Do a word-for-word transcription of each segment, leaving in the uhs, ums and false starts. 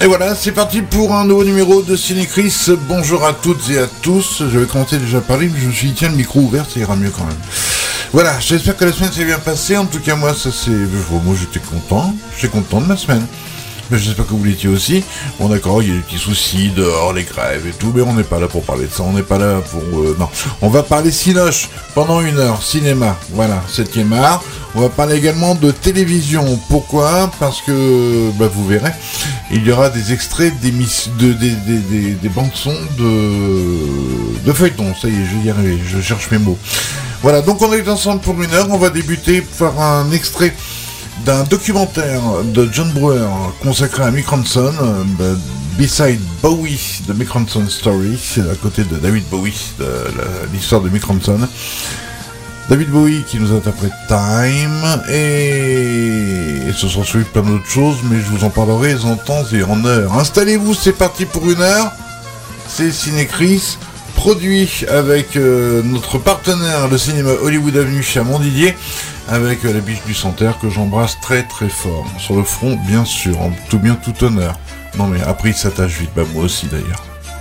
voilà, c'est parti pour un nouveau numéro de Ciné-Chris. Bonjour à toutes et à tous. Je vais commencer déjà à parler, mais je me suis dit, tiens, le micro ouvert, ça ira mieux quand même. Voilà, j'espère que la semaine s'est bien passée. En tout cas, moi, ça c'est... Moi, j'étais content. J'étais content de ma semaine. Mais j'espère que vous l'étiez aussi. Bon, d'accord, il y a des petits soucis dehors, les grèves et tout, mais on n'est pas là pour parler de ça. On n'est pas là pour... Euh, non, on va parler cinoche pendant une heure. Cinéma, voilà, septième art. On va parler également de télévision. Pourquoi ? Parce que, bah, vous verrez, il y aura des extraits d'émissions, de, des, des, des, des bandes-sons de, de feuilletons. Ça y est, je vais y arriver, je cherche mes mots. Voilà, donc on est ensemble pour une heure. On va débuter par un extrait d'un documentaire de John Brewer consacré à Mick Ronson, euh, Beside Bowie, de Mick Ronson Story, à côté de David Bowie, de la, l'histoire de Mick Ronson. David Bowie qui nous interprète Time, et, et ce sera suivi plein d'autres choses, mais je vous en parlerai en temps et en heure. Installez-vous, c'est parti pour une heure. C'est Ciné-Chris, produit avec euh, notre partenaire, le cinéma Hollywood Avenue chez Montdidier, avec euh, la biche du Santerre que j'embrasse très très fort. Sur le front, bien sûr, en tout bien, tout honneur. Non mais après il s'attache vite, bah moi aussi d'ailleurs.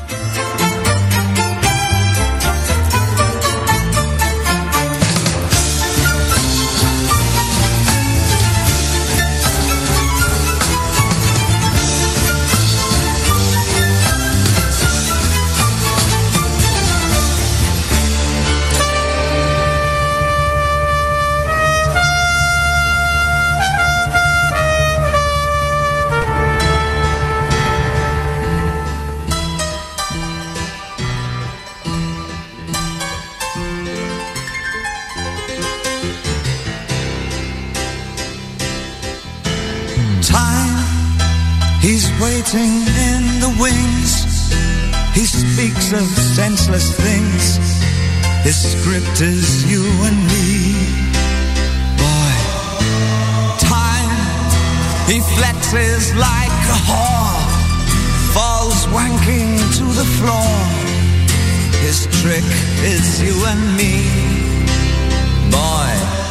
In the wings, he speaks of senseless things. His script is you and me. Boy, time, he flexes like a whore, falls wanking to the floor. His trick is you and me. Boy,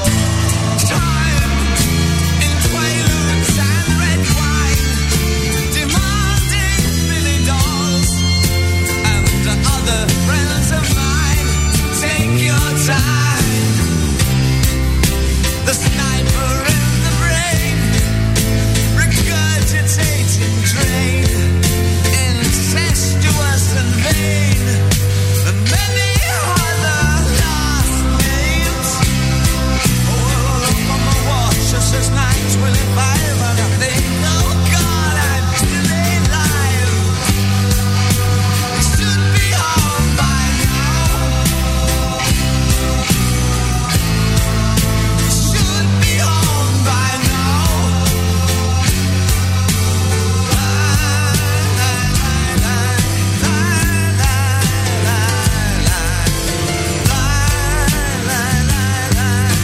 friends of mine, take your time. The sniper in the brain, regurgitating drain, incestuous and vain, and many other last names. Oh, look on my watch, it says nine twenty-five, and I think, oh God, I'm still alive. Should be home by now. Should be home by now. La, la, la, la, la, la, la, la, la,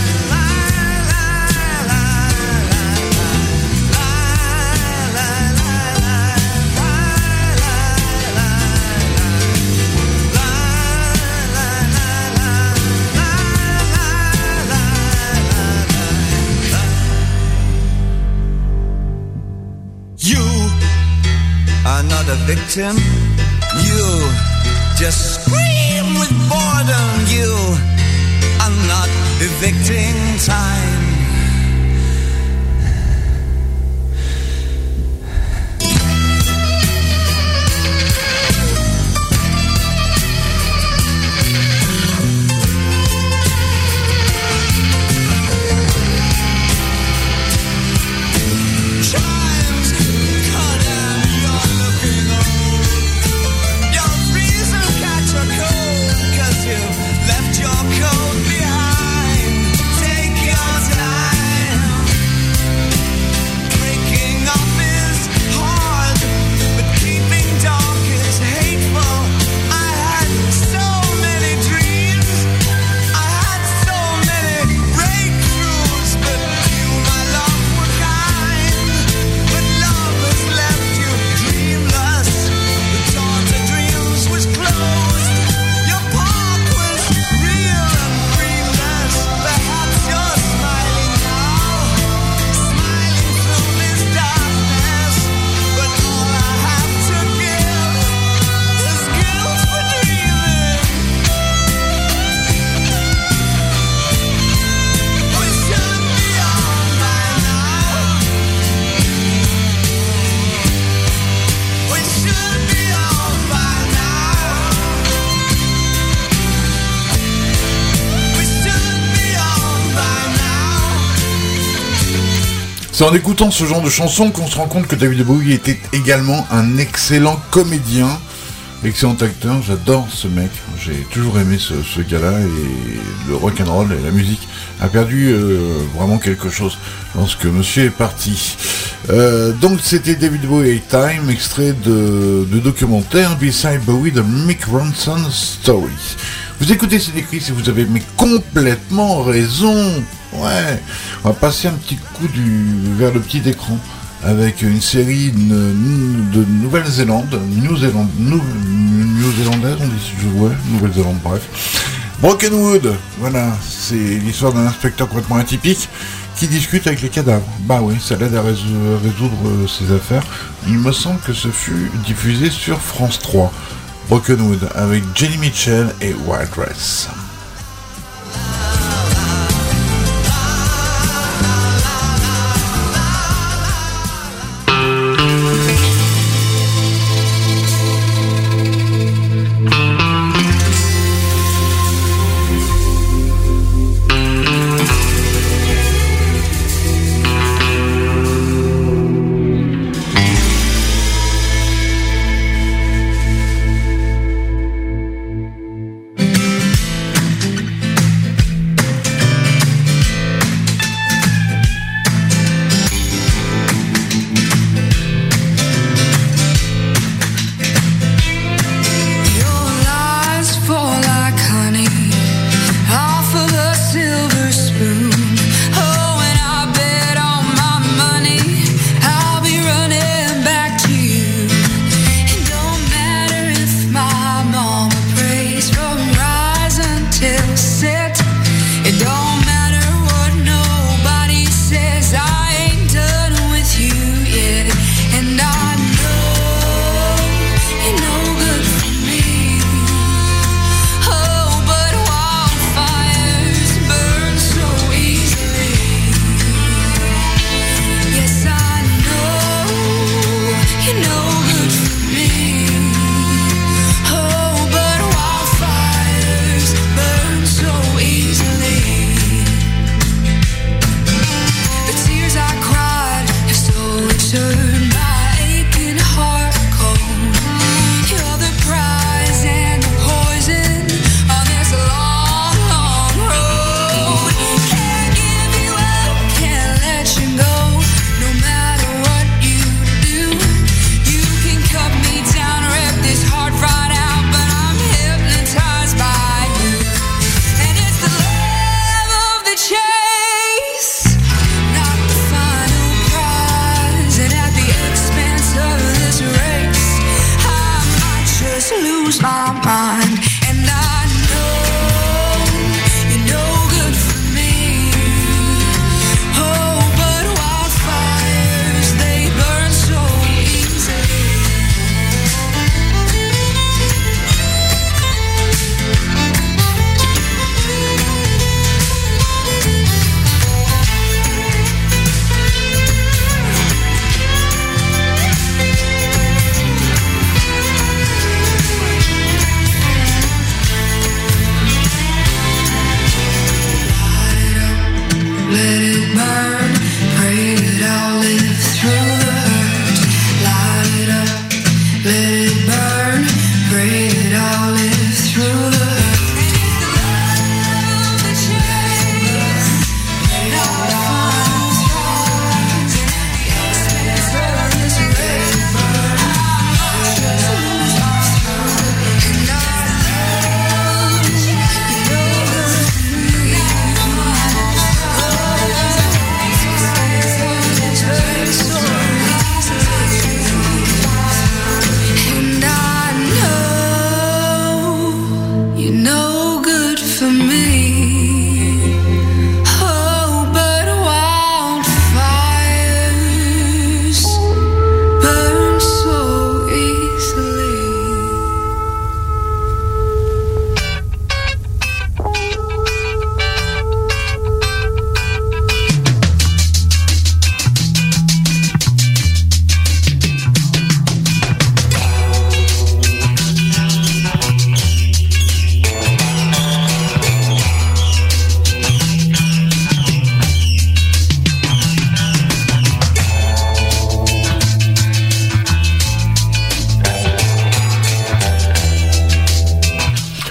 not a victim. You just scream with boredom. You are not evicting time. Left your coat behind. Take your time. C'est en écoutant ce genre de chansons qu'on se rend compte que David Bowie était également un excellent comédien, excellent acteur. J'adore ce mec, j'ai toujours aimé ce, ce gars-là, et le rock'n'roll et la musique a perdu euh, vraiment quelque chose lorsque monsieur est parti. Euh, donc c'était David Bowie Time, extrait de, de documentaire Beside Bowie de Mick Ronson Story. Vous écoutez Ciné Chris et vous avez mais complètement raison. Ouais, on va passer un petit coup du, vers le petit écran avec une série de, de Nouvelle-Zélande, New-Zélande, New, New-Zélandaise, on dit, je vois, Nouvelle-Zélande, bref. Brokenwood, voilà, c'est l'histoire d'un inspecteur complètement atypique qui discute avec les cadavres. Bah oui, ça l'aide à résoudre, résoudre ses affaires. Il me semble que ce fut diffusé sur France trois. Brokenwood avec Jenny Mitchell et White Dress.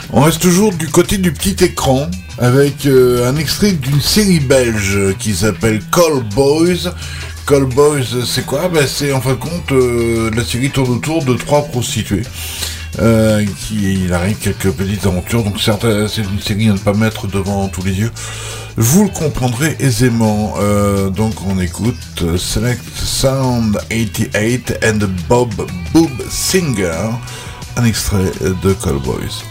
On reste toujours du côté du petit écran avec euh, un extrait d'une série belge qui s'appelle Call Boys. Call Boys, c'est quoi? Ben, c'est en fin de compte, euh, la série tourne autour de trois prostituées. Euh, qui il arrive quelques petites aventures, donc certes, c'est une série à ne pas mettre devant tous les yeux. Vous le comprendrez aisément. Euh, donc on écoute euh, Select Sound quatre-vingt-huit and Bob Boob Singer, un extrait de Call Boys.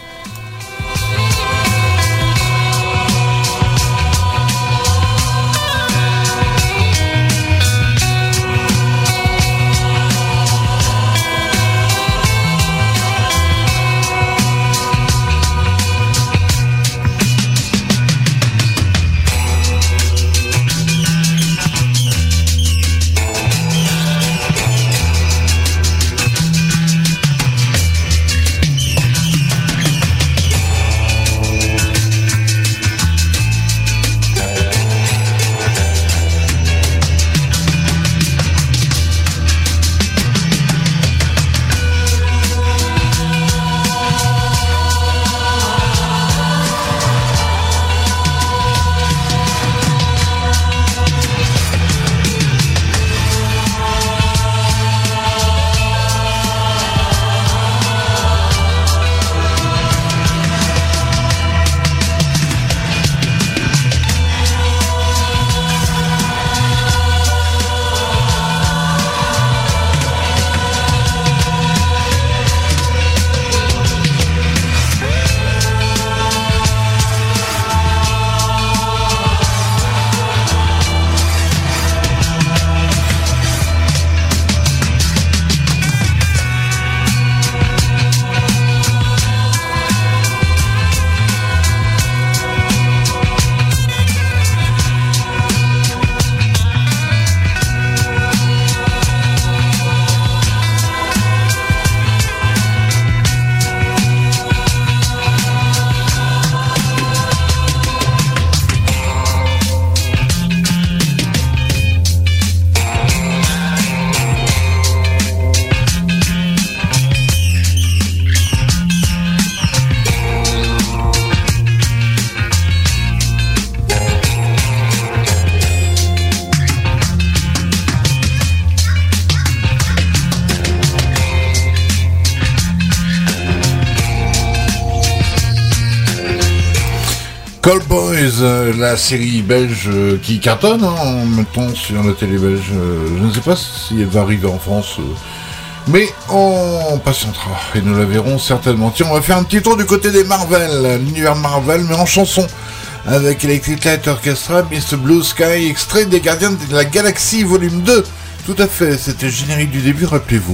Call Boys, euh, la série belge euh, qui cartonne hein, en même temps sur la télé belge. Euh, je ne sais pas si elle va arriver en France, euh, mais on patientera et nous la verrons certainement. Tiens, on va faire un petit tour du côté des Marvel, l'univers Marvel, mais en chanson, avec Electric Light Orchestra, Mister Blue Sky, extrait des Gardiens de la Galaxie, volume deux. Tout à fait, c'était le générique du début, rappelez-vous.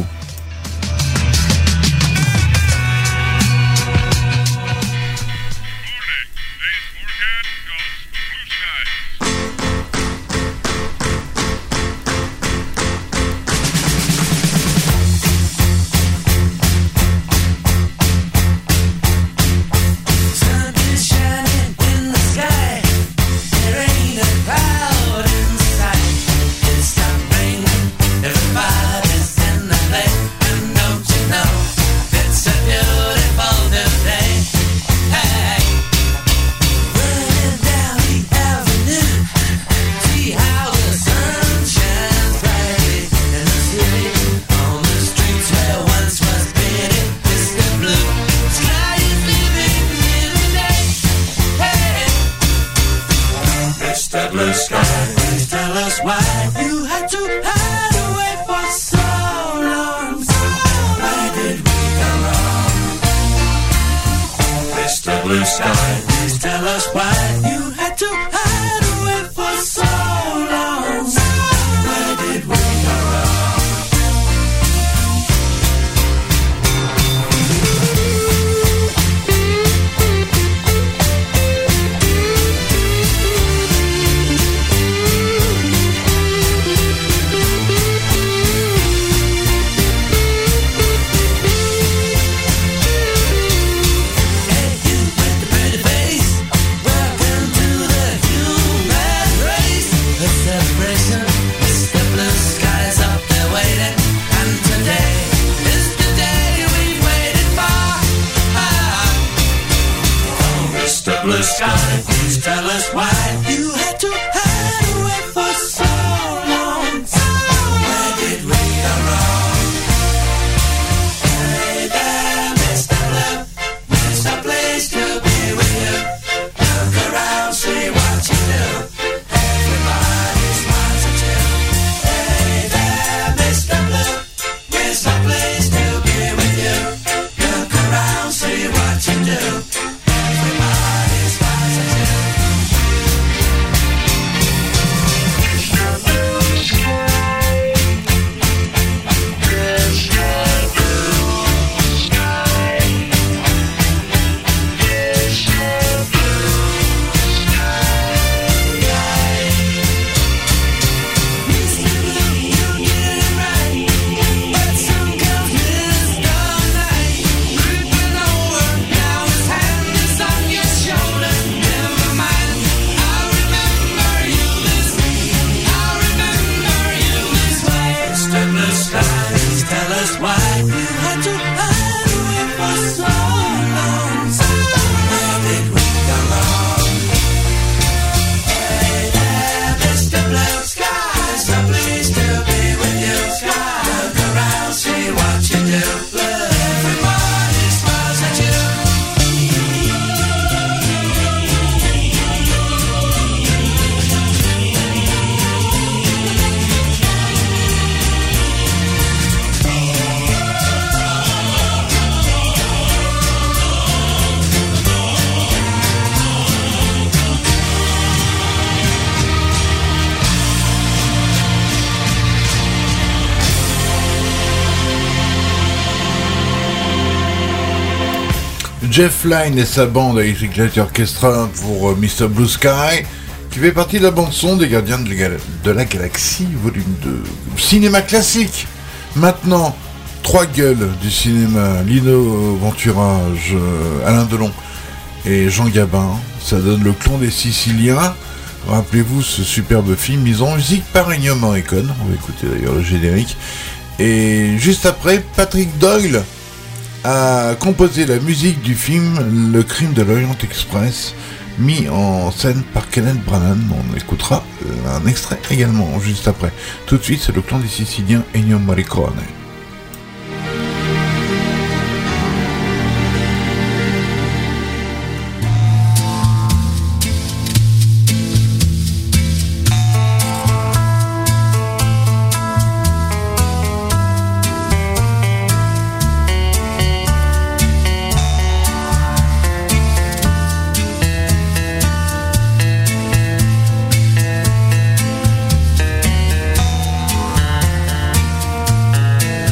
blue sky. Please tell us why you had to hide away for so long. Where did we go wrong? Hey there, Mister Blue, Mister Pleased to be with you. Look around, see what you do. Everybody smiles at you. Hey there, Mister Blue, Mister Pleased to be with you. Look around, see what you do. Everybody smiles at you. Jeff Lynne et sa bande Electric Light Orchestra pour euh, mister Blue Sky, qui fait partie de la bande-son des Gardiens de, Gal- de la Galaxie, volume deux. Cinéma classique. Maintenant, trois gueules du cinéma. Lino Ventura, je, Alain Delon et Jean Gabin. Ça donne Le Clan des Siciliens. Rappelez-vous ce superbe film mis en musique par Ennio Morricone. On va écouter d'ailleurs le générique. Et juste après, Patrick Doyle a composé la musique du film Le Crime de l'Orient Express, mis en scène par Kenneth Branagh. On écoutera un extrait également juste après. Tout de suite, c'est Le Clan des Siciliens, Ennio Morricone. Thank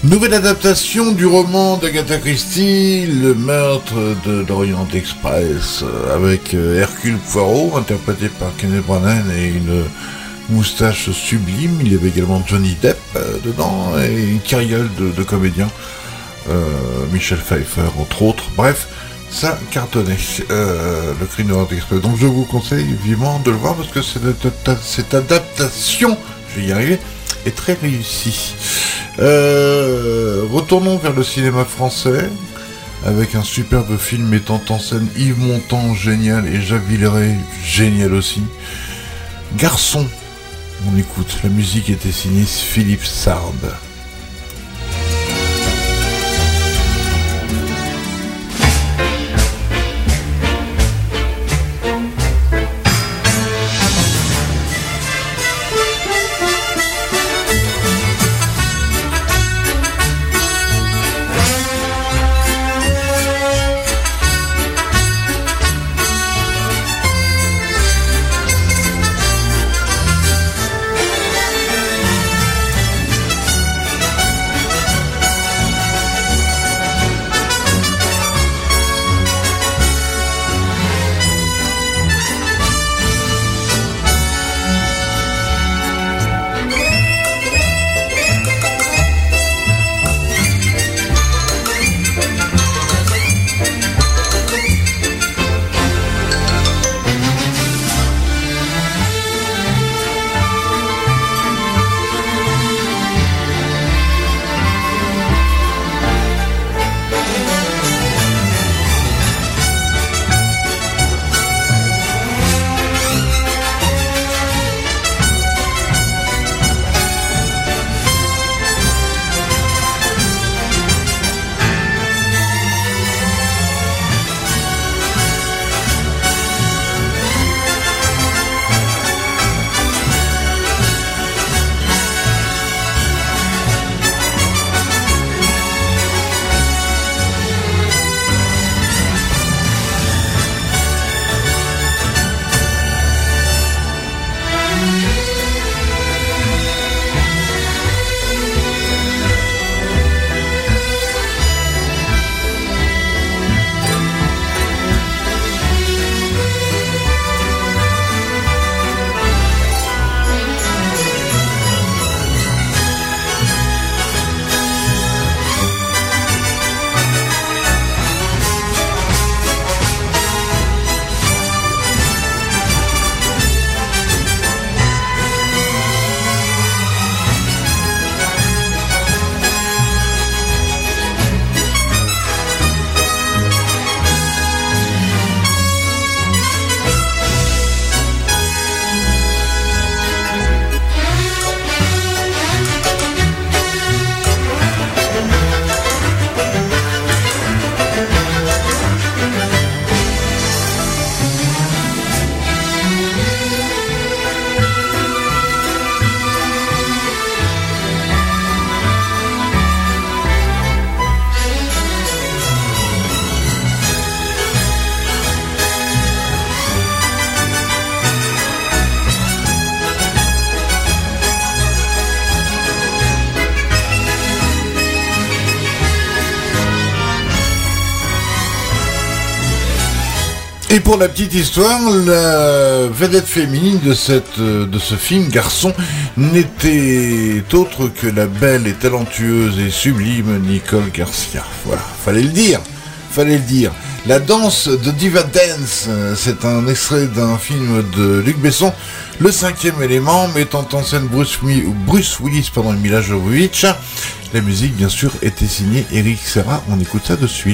Nouvelle adaptation du roman d'Agatha Christie, Le meurtre de l'Orient Express, avec Hercule Poirot, interprété par Kenneth Branagh et une moustache sublime. Il y avait également Johnny Depp euh, dedans et une carriole de, de comédiens, euh, Michel Pfeiffer entre autres. Bref, ça cartonnait, euh, le Crime de l'Orient Express. Donc je vous conseille vivement de le voir parce que cette, cette adaptation, je vais y arriver, est très réussie. Euh, retournons vers le cinéma français avec un superbe film mettant en scène Yves Montand, génial, et Jacques Villeray, génial aussi. Garçon, on écoute, la musique était signée Philippe Sard. Et pour la petite histoire, la vedette féminine de, cette, de ce film, Garçon, n'était autre que la belle et talentueuse et sublime Nicole Garcia. Voilà, fallait le dire, fallait le dire. La danse de Diva Dance, c'est un extrait d'un film de Luc Besson, Le cinquième élément, mettant en scène Bruce, Bruce Willis pendant Mila Jovovich. La musique, bien sûr, était signée Eric Serra. On écoute ça de suite.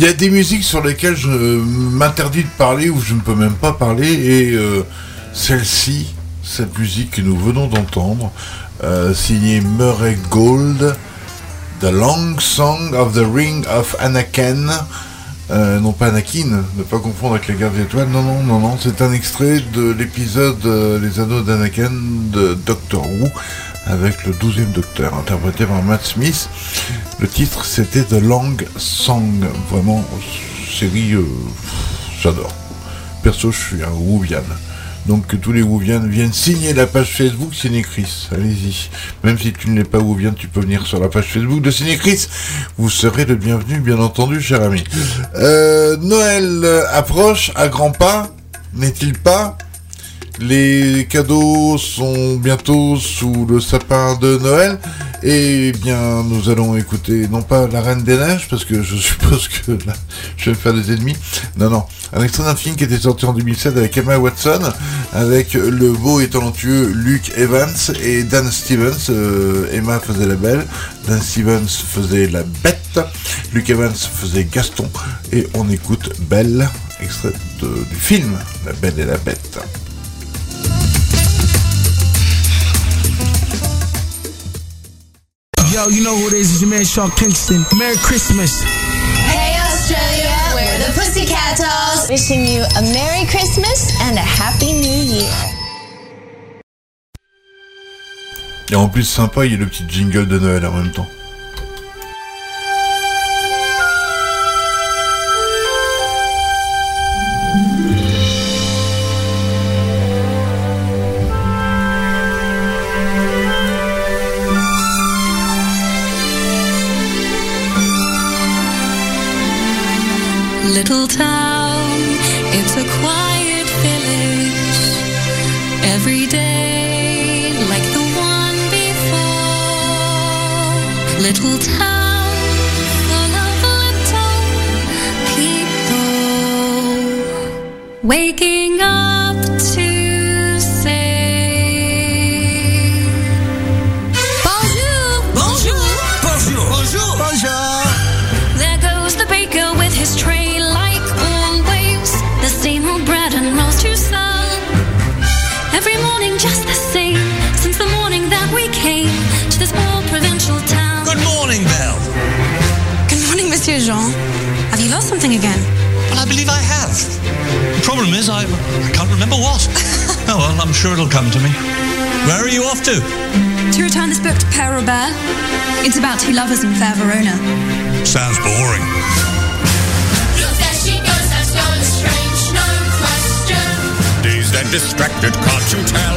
y a des musiques sur lesquelles je m'interdis de parler ou je ne peux même pas parler, et euh, celle-ci, cette musique que nous venons d'entendre, euh, signée Murray Gold, The Long Song of the Ring of Anakin, euh, non pas Anakin, ne pas confondre avec les gardes d'étoiles, non, non, non, non, c'est un extrait de l'épisode euh, Les Anneaux d'Anakin de Doctor Who, avec le douzième Docteur, interprété par Matt Smith. Le titre, c'était The Long Song. Vraiment, série, euh, j'adore. Perso, je suis un Whovian. Donc, que tous les Whovians viennent signer la page Facebook Ciné Chris. Allez-y. Même si tu ne l'es pas Whovian, tu peux venir sur la page Facebook de Ciné Chris. Vous serez le bienvenu, bien entendu, cher ami. Euh, Noël approche à grands pas, n'est-il pas ? Les cadeaux sont bientôt sous le sapin de Noël. Et bien, nous allons écouter, non pas La Reine des Neiges, parce que je suppose que là, je vais me faire des ennemis. Non, non. Un extrait d'un film qui était sorti en deux mille sept avec Emma Watson, avec le beau et talentueux Luke Evans et Dan Stevens. Euh, Emma faisait la belle, Dan Stevens faisait la bête, Luke Evans faisait Gaston. Et on écoute Belle, extrait de, du film La Belle et la Bête. Yo, you know who it is, it's your man Sean Kingston. Merry Christmas. Hey Australia, we're the Pussycat Dolls, wishing you a Merry Christmas and a Happy New Year. Et en plus sympa, il y a le petit jingle de Noël en même temps. Little town, it's a quiet village. Every day, like the one before. Little town, full of little people. Waking up to say Bonjour, Bonjour, bonjour, bonjour, bonjour. There goes the baker with his tray. Every morning just the same, since the morning that we came to this small provincial town. Good morning, Belle. Good morning, Monsieur Jean. Have you lost something again? Well, I believe I have. The problem is I, I can't remember what. Oh, well, I'm sure it'll come to me. Where are you off to? To return this book to Père Robert. It's about two lovers in fair Verona. Sounds boring. And distracted, can't you tell?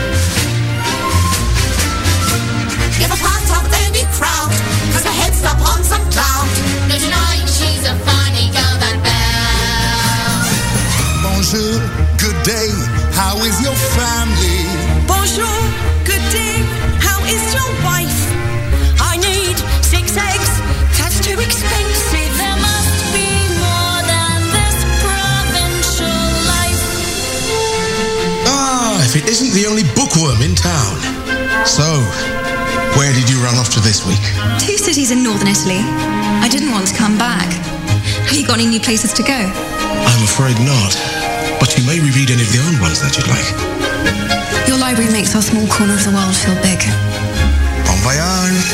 You're the part of any crowd, cause her head's up on some cloud. No denying she's a funny girl, that Belle. Bonjour, good day, how is your family? Bonjour, good day, how is your wife? I need six eggs, that's too expensive. There must be more than this provincial life. Ah, if it isn't the only bookworm in town. So, where did you run off to this week? Two cities in northern Italy. I didn't want to come back. Have you got any new places to go? I'm afraid not. But you may reread any of the old ones that you'd like. Your library makes our small corner of the world feel big. Bon voyage.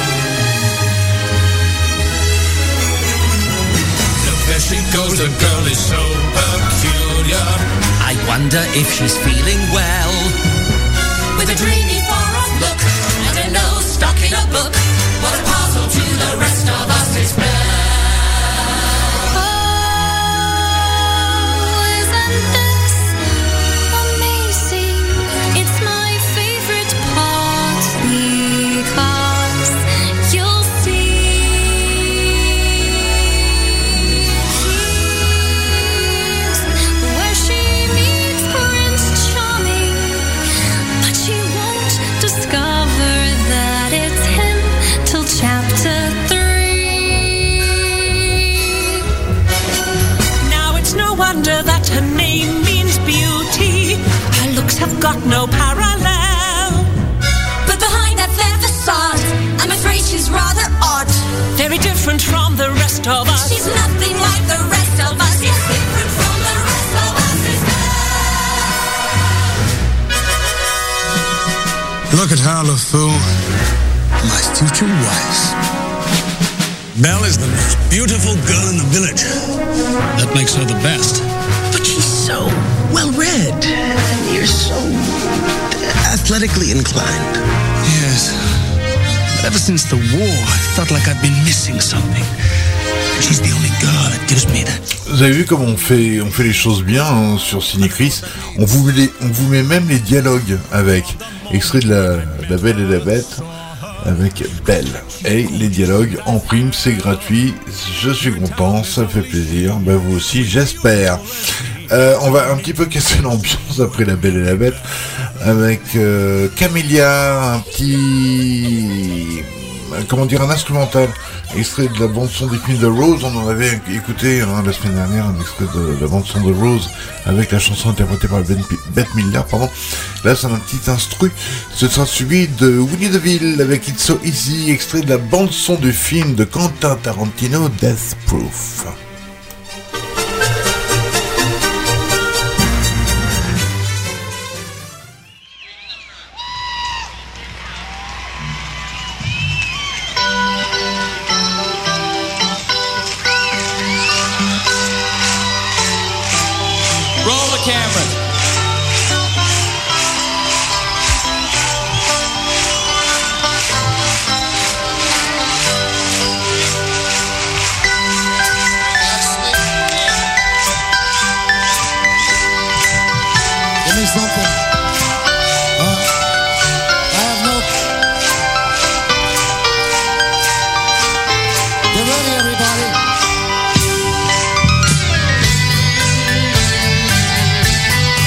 Look, there she goes, the girl is so peculiar. I wonder if she's feeling well. With a dreamy far-off look and a nose stuck in a book. What a puzzle to the rest of us is Belle. That her name means beauty. Her looks have got no parallel. But behind that fair facade, I'm afraid she's rather odd. Very different from the rest of us. She's nothing like at her, LeFou, my future wife. Belle is the most beautiful girl in the village. That makes her the best. But she's so well-read, and you're so athletically inclined. Yes. But ever since the war, I felt like I've been missing something. And she's the only girl that gives me that. Vous avez vu comment on fait, on fait les choses bien hein, sur Ciné-Chris. On vous met les, on vous met même les dialogues avec. Extrait de la, de la Belle et la Bête avec Belle. Et les dialogues en prime, c'est gratuit. Je suis content, ça me fait plaisir. Ben vous aussi, j'espère. Euh, on va un petit peu casser l'ambiance après La Belle et la Bête avec euh, Camélia, un petit, comment dire, un instrumental, extrait de la bande son des films de Rose. On en avait écouté hein, la semaine dernière un extrait de, de la bande son de Rose avec la chanson interprétée par Ben, Bette Midler, pardon. Là c'est un petit instru. Ce sera suivi de Willie DeVille avec It's So Easy, extrait de la bande son du film de Quentin Tarantino, Death Proof. Everybody.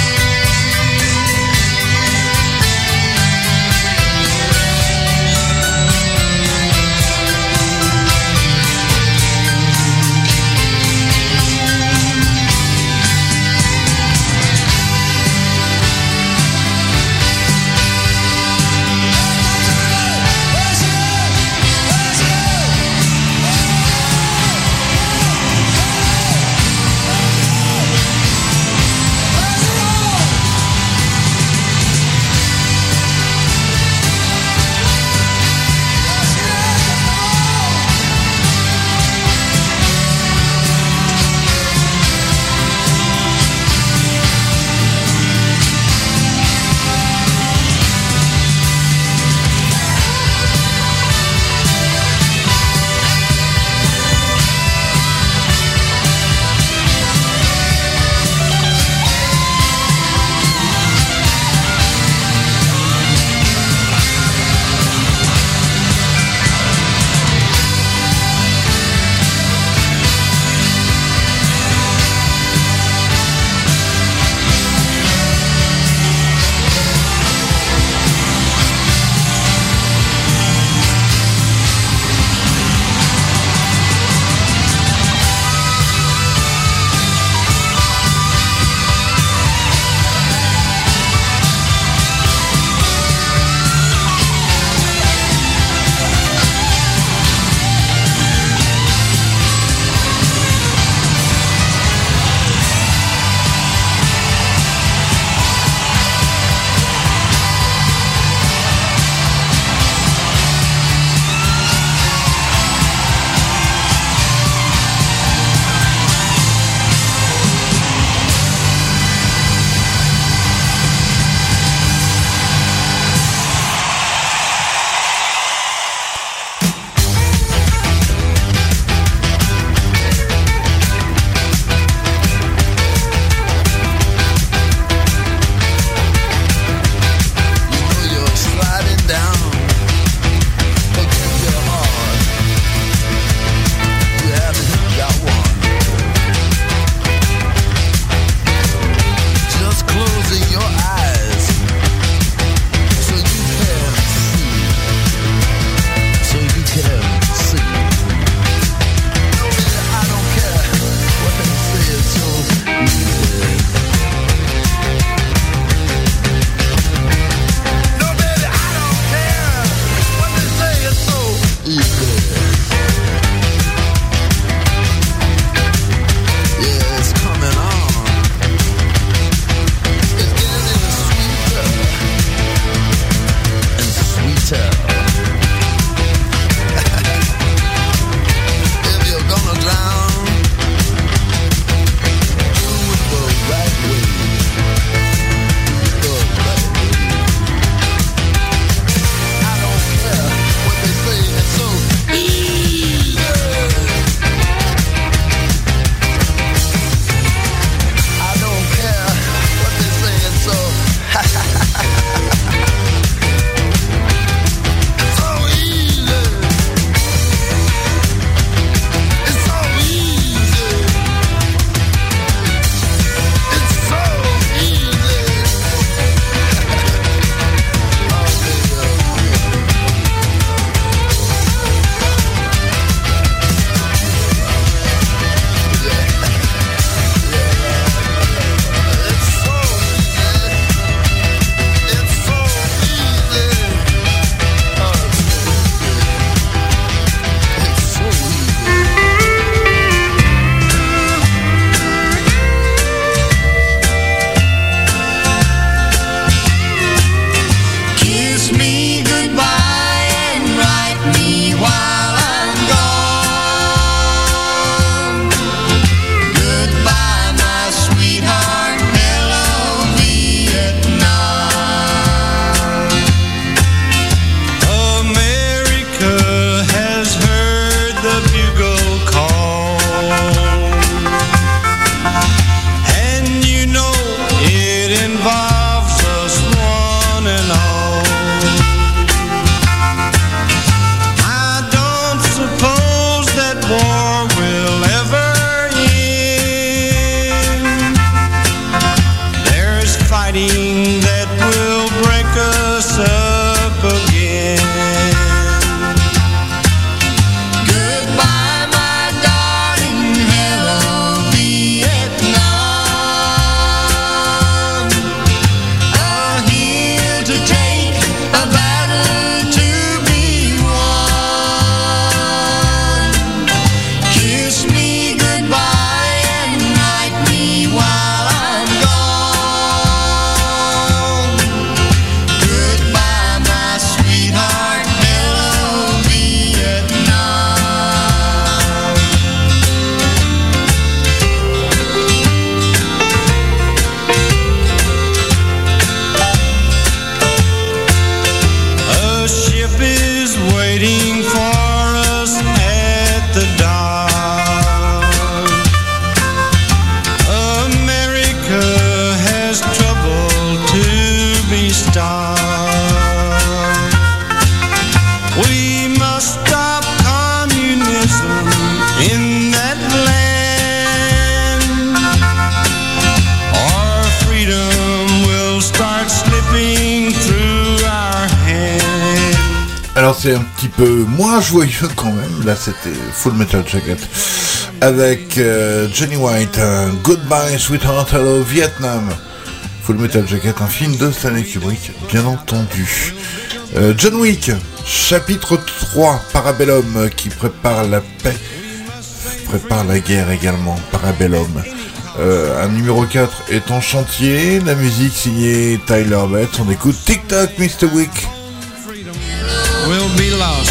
c'est un petit peu moins joyeux quand même. Là, c'était Full Metal Jacket avec euh, Johnny White, euh, Goodbye Sweetheart, Hello Vietnam. Full Metal Jacket, un film de Stanley Kubrick, bien entendu. Euh, John Wick, chapitre trois, Parabellum, qui prépare la paix, prépare la guerre également, Parabellum. Euh, un numéro quatre est en chantier, la musique signée Tyler Bates, on écoute Tic Tac, mister Wick. Will be lost.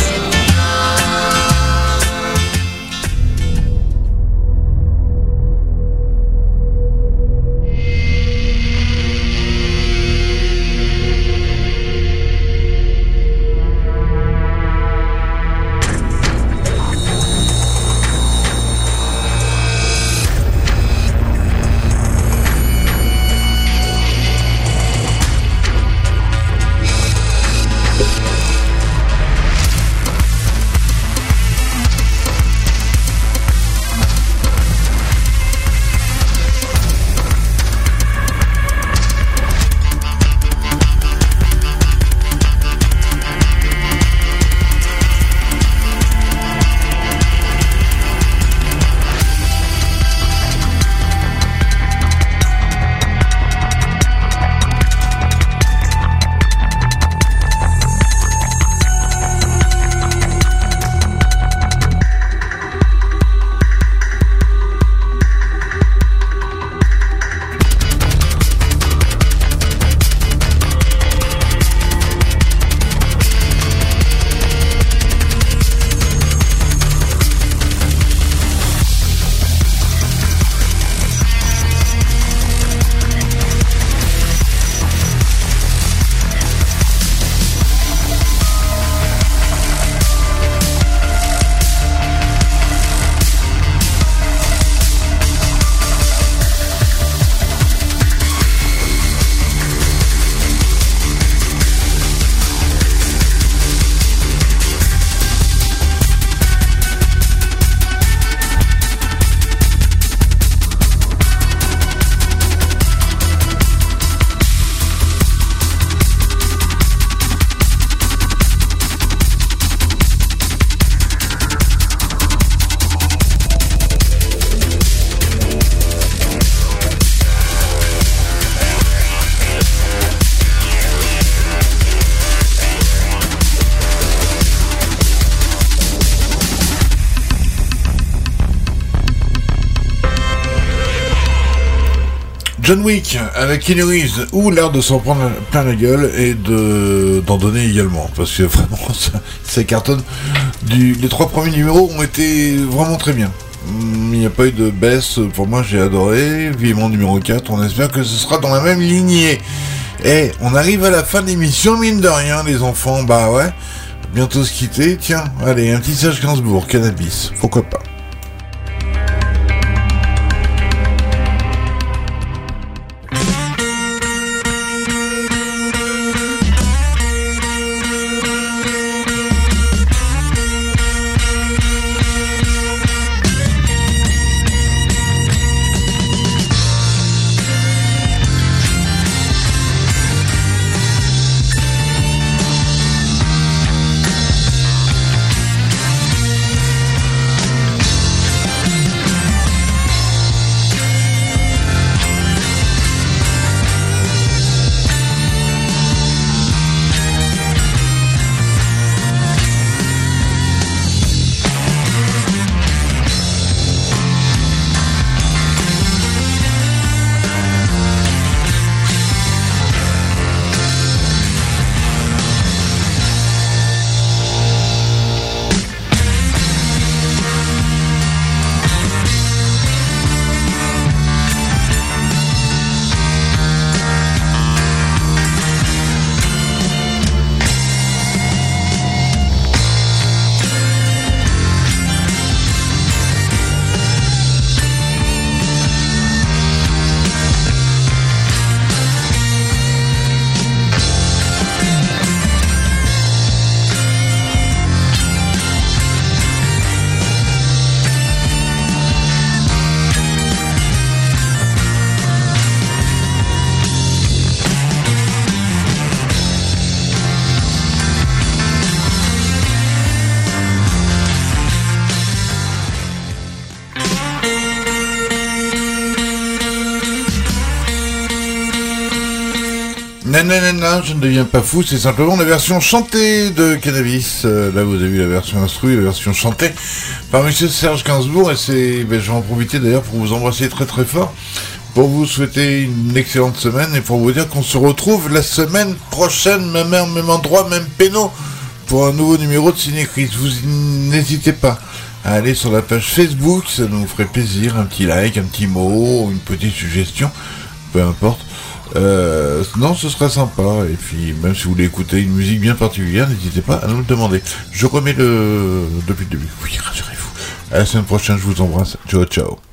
John Wick avec Keanu Reeves, ou l'air de s'en prendre plein la gueule et de d'en donner également, parce que vraiment ça, ça cartonne. Du, les trois premiers numéros ont été vraiment très bien. Il n'y a pas eu de baisse, pour moi j'ai adoré. Vivement numéro quatre, on espère que ce sera dans la même lignée. Et on arrive à la fin de l'émission, mine de rien les enfants, bah ouais, bientôt se quitter. Tiens, allez, un petit Serge Gainsbourg, Cannabis, pourquoi pas. Non, non, non, non, je ne deviens pas fou, c'est simplement la version chantée de Cannabis. Euh, là, vous avez vu la version instru, la version chantée par monsieur Serge Gainsbourg, et c'est, ben, je vais en profiter d'ailleurs pour vous embrasser très très fort, pour vous souhaiter une excellente semaine, et pour vous dire qu'on se retrouve la semaine prochaine, même heure, même endroit, même péno, pour un nouveau numéro de Ciné-Chris. Vous n'hésitez pas à aller sur la page Facebook, ça nous ferait plaisir, un petit like, un petit mot, une petite suggestion, peu importe. Euh, non, ce serait sympa. Et puis, même si vous voulez écouter une musique bien particulière, n'hésitez pas à nous le demander. Je remets le depuis le début. Oui, rassurez-vous. À la semaine prochaine, je vous embrasse. Ciao, ciao.